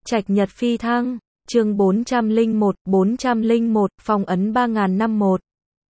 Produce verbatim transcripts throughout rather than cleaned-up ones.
Trạch Nhật phi thăng, chương bốn trăm lẻ một, bốn trăm lẻ một, phong ấn ba nghìn năm một.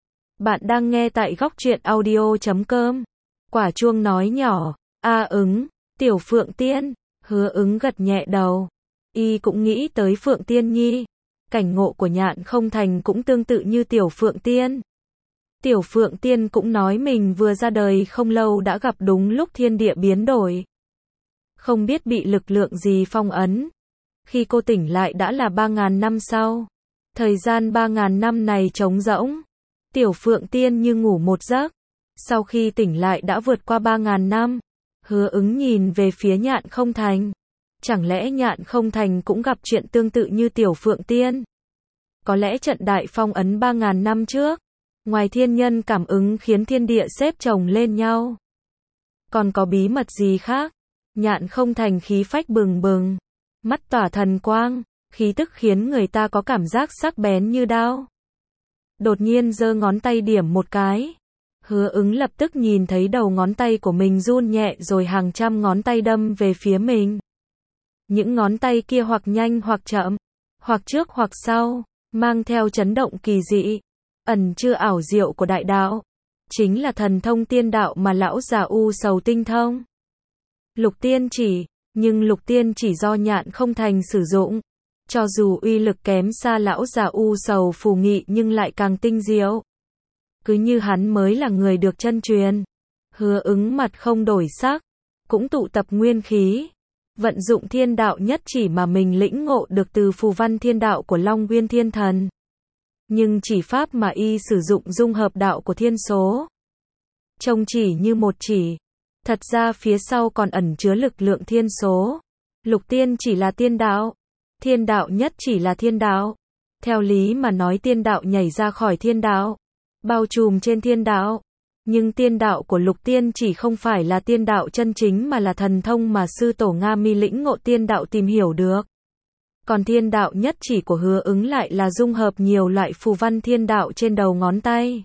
Bạn đang nghe tại góc truyện audio chấm com. Quả chuông nói nhỏ, a ứng, tiểu Phượng Tiên, Hứa Ứng gật nhẹ đầu. Y cũng nghĩ tới Phượng Tiên Nhi. Cảnh ngộ của Nhạn Không Thành cũng tương tự như tiểu Phượng Tiên. Tiểu Phượng Tiên cũng nói mình vừa ra đời không lâu đã gặp đúng lúc thiên địa biến đổi. Không biết bị lực lượng gì phong ấn. Khi cô tỉnh lại đã là ba nghìn năm sau. Thời gian ba nghìn năm này trống rỗng. Tiểu Phượng Tiên như ngủ một giấc. Sau khi tỉnh lại đã vượt qua ba nghìn năm. Hứa Ứng nhìn về phía Nhạn Không Thành. Chẳng lẽ Nhạn Không Thành cũng gặp chuyện tương tự như tiểu Phượng Tiên? Có lẽ trận đại phong ấn ba nghìn năm trước, ngoài thiên nhân cảm ứng khiến thiên địa xếp chồng lên nhau, còn có bí mật gì khác? Nhạn Không Thành khí phách bừng bừng, mắt tỏa thần quang, khí tức khiến người ta có cảm giác sắc bén như đao. Đột nhiên giơ ngón tay điểm một cái. Hứa Ứng lập tức nhìn thấy đầu ngón tay của mình run nhẹ rồi hàng trăm ngón tay đâm về phía mình. Những ngón tay kia hoặc nhanh hoặc chậm, hoặc trước hoặc sau, mang theo chấn động kỳ dị, ẩn chứa ảo diệu của đại đạo. Chính là thần thông tiên đạo mà lão già U Sầu tinh thông. Lục tiên chỉ, nhưng lục tiên chỉ do Nhạn Không Thành sử dụng. Cho dù uy lực kém xa lão già U Sầu phù nghị nhưng lại càng tinh diệu. Cứ như hắn mới là người được chân truyền. Hứa Ứng mặt không đổi sắc, cũng tụ tập nguyên khí. Vận dụng thiên đạo nhất chỉ mà mình lĩnh ngộ được từ phù văn thiên đạo của Long Nguyên Thiên Thần. Nhưng chỉ pháp mà y sử dụng dung hợp đạo của thiên số. Trông chỉ như một chỉ. Thật ra phía sau còn ẩn chứa lực lượng thiên số. Lục tiên chỉ là tiên đạo. Thiên đạo nhất chỉ là thiên đạo. Theo lý mà nói tiên đạo nhảy ra khỏi thiên đạo. Bao trùm trên thiên đạo. Nhưng tiên đạo của lục tiên chỉ không phải là tiên đạo chân chính mà là thần thông mà sư tổ Nga Mi lĩnh ngộ tiên đạo tìm hiểu được. Còn thiên đạo nhất chỉ của Hứa Ứng lại là dung hợp nhiều loại phù văn thiên đạo trên đầu ngón tay.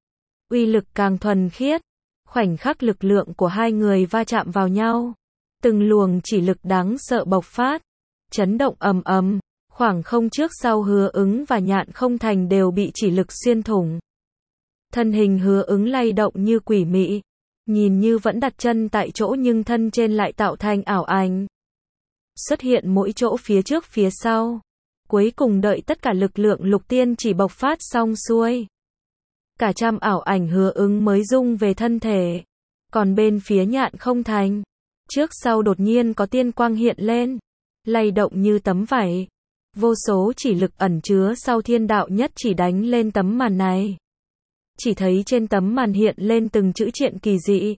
Uy lực càng thuần khiết. Khoảnh khắc lực lượng của hai người va chạm vào nhau. Từng luồng chỉ lực đáng sợ bộc phát. Chấn động ầm ầm. Khoảng không trước sau Hứa Ứng và Nhạn Không Thành đều bị chỉ lực xuyên thủng. Thân hình Hứa Ứng lay động như quỷ mị. Nhìn như vẫn đặt chân tại chỗ nhưng thân trên lại tạo thành ảo ảnh. Xuất hiện mỗi chỗ phía trước phía sau. Cuối cùng đợi tất cả lực lượng lục tiên chỉ bộc phát xong xuôi. Cả trăm ảo ảnh Hứa Ứng mới dung về thân thể. Còn bên phía Nhạn Không Thành, trước sau đột nhiên có tiên quang hiện lên. Lay động như tấm vải. Vô số chỉ lực ẩn chứa sau thiên đạo nhất chỉ đánh lên tấm màn này. Chỉ thấy trên tấm màn hiện lên từng chữ triện kỳ dị.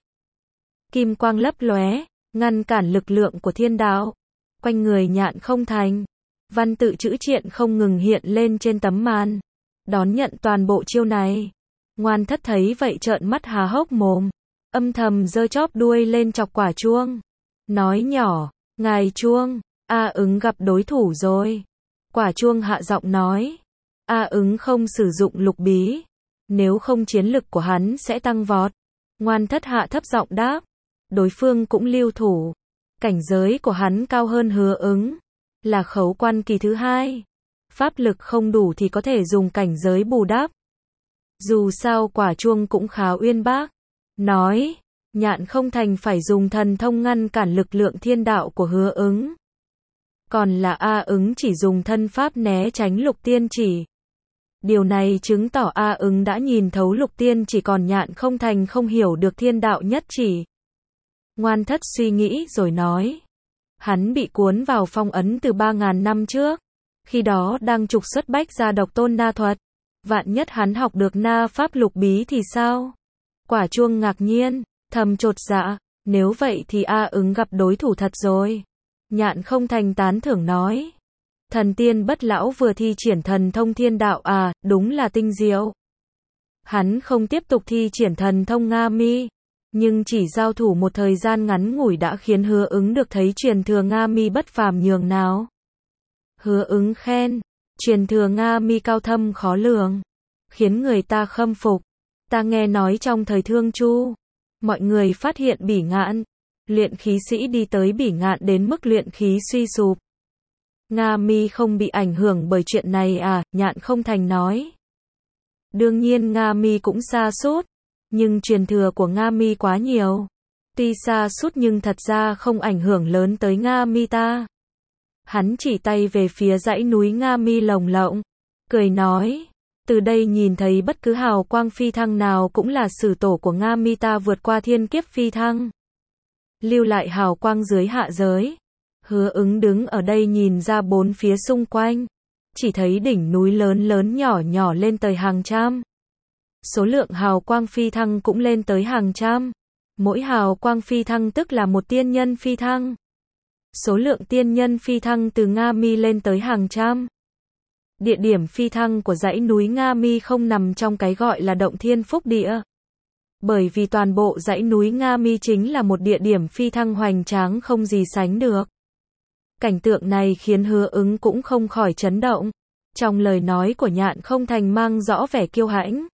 Kim quang lấp lóe, ngăn cản lực lượng của thiên đạo. Quanh người Nhạn Không Thành, văn tự chữ triện không ngừng hiện lên trên tấm màn. Đón nhận toàn bộ chiêu này. Ngoan Thất thấy vậy trợn mắt há hốc mồm. Âm thầm giơ chóp đuôi lên chọc quả chuông. Nói nhỏ, ngài chuông, A Ứng gặp đối thủ rồi. Quả chuông hạ giọng nói. A Ứng không sử dụng lục bí. Nếu không chiến lực của hắn sẽ tăng vọt. Ngoan Thất hạ thấp giọng đáp. Đối phương cũng lưu thủ. Cảnh giới của hắn cao hơn Hứa Ứng. Là khấu quan kỳ thứ hai. Pháp lực không đủ thì có thể dùng cảnh giới bù đắp. Dù sao quả chuông cũng khá uyên bác. Nói. Nhạn Không Thành phải dùng thần thông ngăn cản lực lượng thiên đạo của Hứa Ứng. Còn là A Ứng chỉ dùng thân pháp né tránh lục tiên chỉ. Điều này chứng tỏ A Ứng đã nhìn thấu lục tiên chỉ còn Nhạn Không Thành không hiểu được thiên đạo nhất chỉ. Ngoan Thất suy nghĩ rồi nói. Hắn bị cuốn vào phong ấn từ ba nghìn năm trước. Khi đó đang trục xuất bách gia độc tôn na thuật. Vạn nhất hắn học được na pháp lục bí thì sao? Quả chuông ngạc nhiên, thầm chột dạ. Nếu vậy thì A Ứng gặp đối thủ thật rồi. Nhạn Không Thành tán thưởng nói. Thần tiên bất lão vừa thi triển thần thông thiên đạo à, đúng là tinh diệu. Hắn không tiếp tục thi triển thần thông Nga Mi. Nhưng chỉ giao thủ một thời gian ngắn ngủi đã khiến Hứa Ứng được thấy truyền thừa Nga Mi bất phàm nhường nào. Hứa Ứng khen. Truyền thừa Nga Mi cao thâm khó lường. Khiến người ta khâm phục. Ta nghe nói trong thời Thương Chu. Mọi người phát hiện Bỉ Ngạn. Luyện khí sĩ đi tới Bỉ Ngạn đến mức luyện khí suy sụp. Nga Mi không bị ảnh hưởng bởi chuyện này à, Nhạn Không Thành nói. Đương nhiên Nga Mi cũng sa sút, nhưng truyền thừa của Nga Mi quá nhiều. Tuy sa sút nhưng thật ra không ảnh hưởng lớn tới Nga Mi ta. Hắn chỉ tay về phía dãy núi Nga Mi lồng lộng, cười nói, từ đây nhìn thấy bất cứ hào quang phi thăng nào cũng là sử tổ của Nga Mi ta vượt qua thiên kiếp phi thăng, lưu lại hào quang dưới hạ giới. Hứa Ứng đứng ở đây nhìn ra bốn phía xung quanh, chỉ thấy đỉnh núi lớn lớn nhỏ nhỏ lên tới hàng trăm. Số lượng hào quang phi thăng cũng lên tới hàng trăm. Mỗi hào quang phi thăng tức là một tiên nhân phi thăng. Số lượng tiên nhân phi thăng từ Nga Mi lên tới hàng trăm. Địa điểm phi thăng của dãy núi Nga Mi không nằm trong cái gọi là động thiên phúc địa. Bởi vì toàn bộ dãy núi Nga Mi chính là một địa điểm phi thăng hoành tráng không gì sánh được. Cảnh tượng này khiến Hứa Ứng cũng không khỏi chấn động. Trong lời nói của Nhạn Không Thành mang rõ vẻ kiêu hãnh.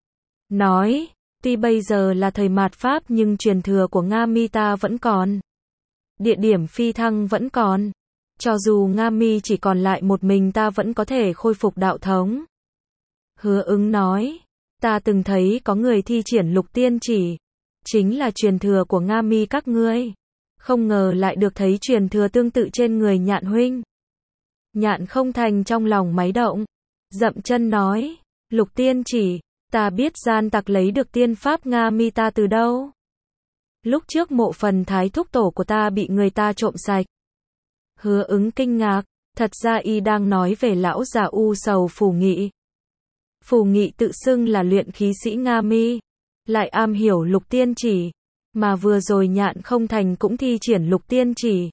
Nói, tuy bây giờ là thời mạt Pháp nhưng truyền thừa của Nga Mi ta vẫn còn. Địa điểm phi thăng vẫn còn. Cho dù Nga Mi chỉ còn lại một mình ta vẫn có thể khôi phục đạo thống. Hứa Ứng nói, ta từng thấy có người thi triển lục tiên chỉ. Chính là truyền thừa của Nga Mi các ngươi. Không ngờ lại được thấy truyền thừa tương tự trên người Nhạn huynh. Nhạn Không Thành trong lòng máy động, dậm chân nói, lục tiên chỉ, ta biết gian tặc lấy được tiên pháp Nga Mi ta từ đâu. Lúc trước mộ phần thái thúc tổ của ta bị người ta trộm sạch. Hứa Ứng kinh ngạc, thật ra y đang nói về lão già u sầu Phù Nghị. Phù Nghị tự xưng là luyện khí sĩ Nga Mi, lại am hiểu lục tiên chỉ, mà vừa rồi Nhạn Không Thành cũng thi triển lục tiên chỉ.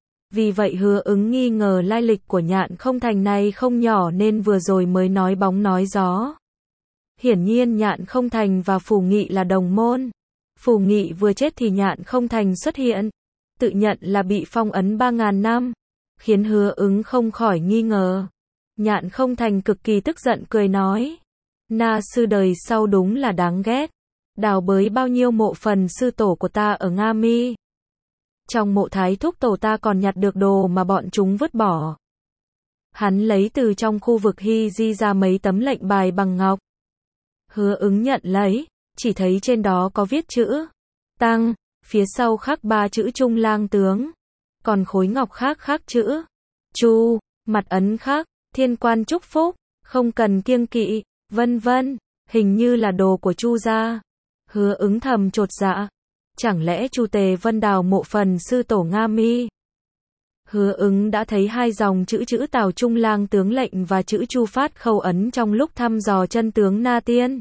Vì vậy Hứa Ứng nghi ngờ lai lịch của Nhạn Không Thành này không nhỏ nên vừa rồi mới nói bóng nói gió. Hiển nhiên Nhạn Không Thành và Phù Nghị là đồng môn. Phù Nghị vừa chết thì Nhạn Không Thành xuất hiện, tự nhận là bị phong ấn ba ngàn năm, khiến Hứa Ứng không khỏi nghi ngờ. Nhạn Không Thành cực kỳ tức giận cười nói, Na sư đời sau đúng là đáng ghét, đào bới bao nhiêu mộ phần sư tổ của ta ở Nga Mi. Trong mộ thái thúc tổ ta còn nhặt được đồ mà bọn chúng vứt bỏ. Hắn lấy từ trong khu vực Hy Di ra mấy tấm lệnh bài bằng ngọc. Hứa Ứng nhận lấy, chỉ thấy trên đó có viết chữ Tăng, phía sau khắc ba chữ Trung Lang tướng, còn khối ngọc khác khắc chữ Chu, mặt ấn khắc Thiên Quan chúc phúc, không cần kiêng kỵ, vân vân, hình như là đồ của Chu gia. Hứa Ứng thầm chột dạ, chẳng lẽ Chu Tề Vân đào mộ phần sư tổ Nga Mi? Hứa Ứng đã thấy hai dòng chữ chữ Tào Trung Lang tướng lệnh và chữ Chu Phát khâu ấn trong lúc thăm dò chân tướng Na Tiên.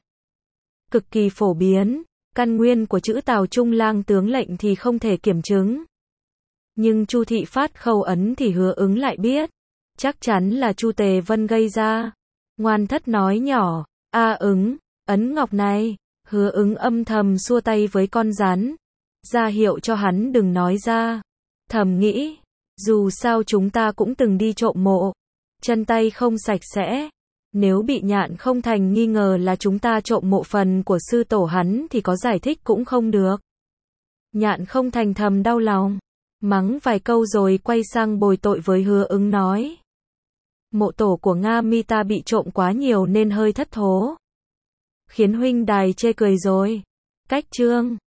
Cực kỳ phổ biến, căn nguyên của chữ Tào Trung Lang tướng lệnh thì không thể kiểm chứng. Nhưng Chu Thị Phát khâu ấn thì Hứa Ứng lại biết, chắc chắn là Chu Tề Vân gây ra. Ngoan thất nói nhỏ, a Ứng, ấn ngọc này. Hứa Ứng âm thầm xua tay với con rắn, ra hiệu cho hắn đừng nói ra. Thầm nghĩ, dù sao chúng ta cũng từng đi trộm mộ, chân tay không sạch sẽ. Nếu bị Nhạn Không Thành nghi ngờ là chúng ta trộm mộ phần của sư tổ hắn thì có giải thích cũng không được. Nhạn Không Thành thầm đau lòng, mắng vài câu rồi quay sang bồi tội với Hứa Ứng nói, mộ tổ của Nga Mi ta bị trộm quá nhiều nên hơi thất thố, khiến huynh đài chê cười rồi. Cách chương